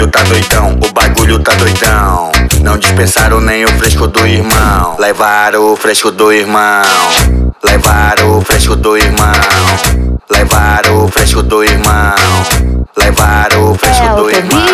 bagulho tá doidão, o bagulho tá doidão. Não dispensaram nem o fresco do irmão. Levaram o fresco do irmão. Levaram o fresco do irmão. Levaram o fresco do irmão. Levaram o fresco do irmão.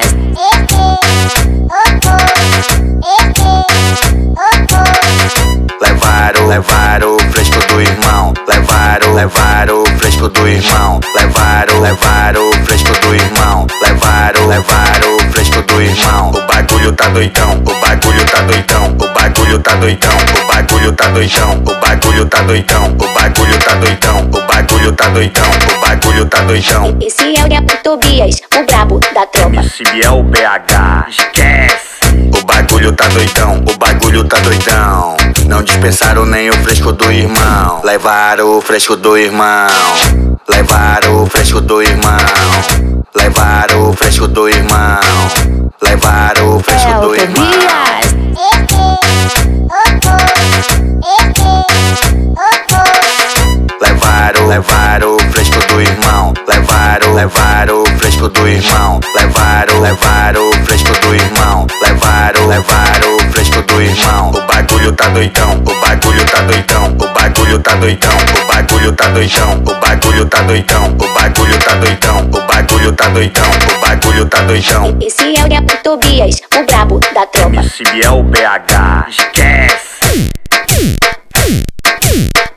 Levaram o fresco do irmão. Levaram o fresco do irmão. Levaram o fresco do irmão. Levaram o fresco do irmão. O bagulho tá doidão, o bagulho tá doidão, o bagulho tá doidão, o bagulho tá doidão, o bagulho tá doidão, o bagulho tá doidão, o bagulho tá doidão, o bagulho tá doidão. Esse é o Nepo Tobias, o brabo da tropa. Esse é o BH, esquece. O bagulho tá doidão, o bagulho tá doidão. Não dispensaram nem o fresco do irmão. Levaram o fresco do irmão. Levaram o fresco do irmão. Levaram o fresco do irmão. Levaram o fresco do irmão. Levaram o fresco do irmão. Levaram o fresco do irmão. Levaram o fresco do irmão. Levaram o fresco do irmão. O bagulho tá doidão, o bagulho tá doidão, o bagulho tá doidão, o bagulho tá doidão, o bagulho tá doidão, o bagulho tá doidão, o bagulho tá doidão, o bagulho tá doidão. Esse é o Nepo Tobias, o brabo da tropa. Esse é o BH, esquece.